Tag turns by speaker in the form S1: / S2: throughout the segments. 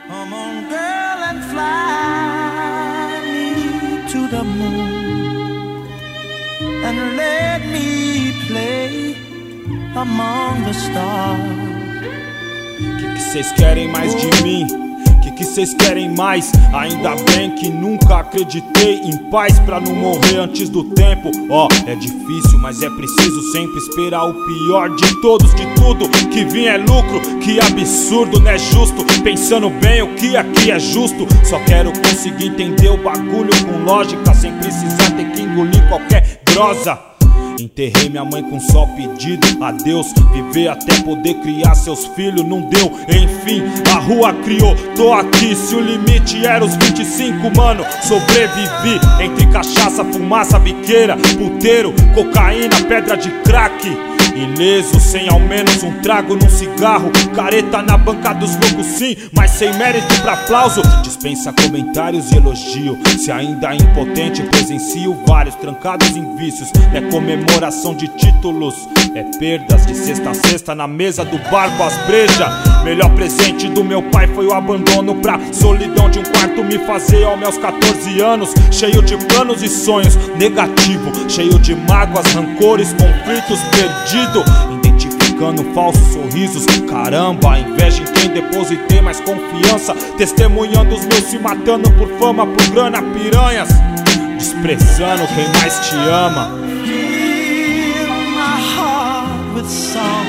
S1: Come on, girl, and fly me to the moon, and let me play among the stars.
S2: Que vocês querem mais de mim? Que vocês querem mais? Ainda bem que nunca acreditei em paz pra não morrer antes do tempo. Ó, é difícil, mas é preciso sempre esperar o pior de todos, de tudo que vir é lucro. Que absurdo, não é justo. Pensando bem, o que aqui é justo. Só quero conseguir entender o bagulho com lógica, sem precisar ter que engolir qualquer grosa. Enterrei minha mãe com só pedido a Deus, viver até poder criar seus filhos, não deu. Enfim, a rua criou, tô aqui. Se o limite era os 25, mano, sobrevivi. Entre cachaça, fumaça, biqueira, puteiro, cocaína, pedra de crack. Ileso, sem ao menos um trago num cigarro. Careta na banca dos loucos sim, mas sem mérito pra aplauso. Dispensa comentários e elogio. Se ainda impotente, presencio vários trancados em vícios. É comemoração de títulos, é perdas de sexta a sexta na mesa do bar com as brejas. Melhor presente do meu pai foi o abandono pra solidão de um quarto me fazer aos meus 14 anos. Cheio de planos e sonhos, negativo, cheio de mágoas, rancores, conflitos, perdido. Identificando falsos sorrisos, caramba, inveja em quem depositei mais confiança. Testemunhando os meus se matando por fama, por grana, piranhas. Desprezando quem mais te ama.
S1: Fill my heart with song.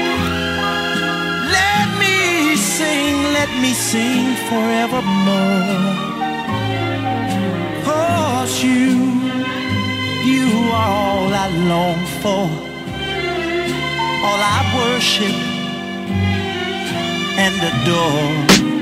S1: Let me sing forevermore. 'Cause you are all I long for, all I worship and adore.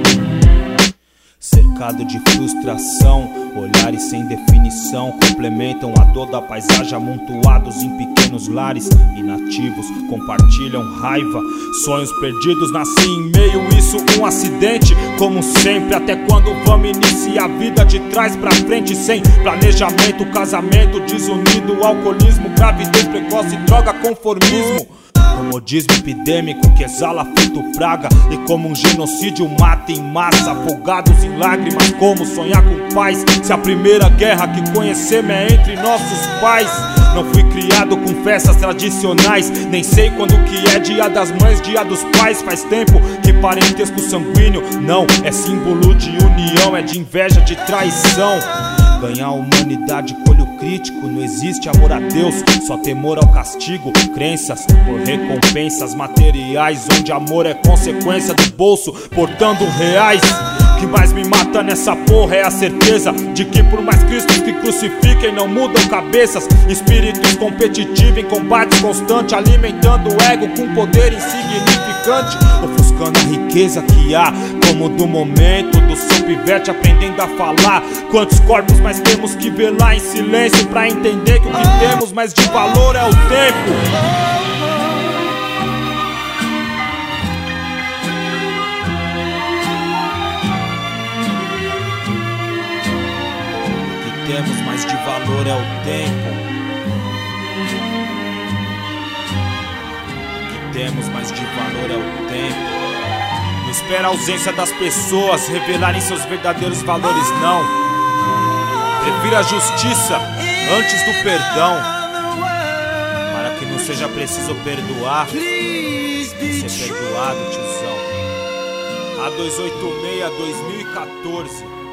S2: Cercado de frustração, olhares sem definição complementam a dor da paisagem, amontoados em pequenos lares. Inativos compartilham raiva, sonhos perdidos nascem em meio isso, um acidente. Como sempre, até quando vamos iniciar a vida de trás pra frente? Sem planejamento, casamento desunido, alcoolismo, gravidez precoce, droga, conformismo. Comodismo epidêmico que exala feito praga. E como um genocídio mata em massa, afogados em lágrimas. Como sonhar com paz, se a primeira guerra que conhecemos é entre nossos pais? Não fui criado com festas tradicionais, nem sei quando que é dia das mães, dia dos pais. Faz tempo que parentesco sanguíneo não é símbolo de união, é de inveja, de traição. Ganhar a humanidade com olho crítico, não existe amor a Deus, só temor ao castigo. Crenças por recompensas materiais, onde amor é consequência do bolso, portando reais. O que mais me mata nessa porra é a certeza de que por mais cristos que crucifiquem não mudam cabeças. Espíritos competitivos em combate constante, alimentando o ego com poder insignificante, ofuscando a riqueza que há, como do momento do seu pivete aprendendo a falar. Quantos corpos mais temos que velar em silêncio pra entender que o que temos mais de valor é o tempo. Temos mais de valor é o tempo. O que temos mais de valor é o tempo. Não espera a ausência das pessoas revelarem seus verdadeiros valores, não. Prefira a justiça antes do perdão, para que não seja preciso perdoar, ser perdoado, tiozão. A 286 2014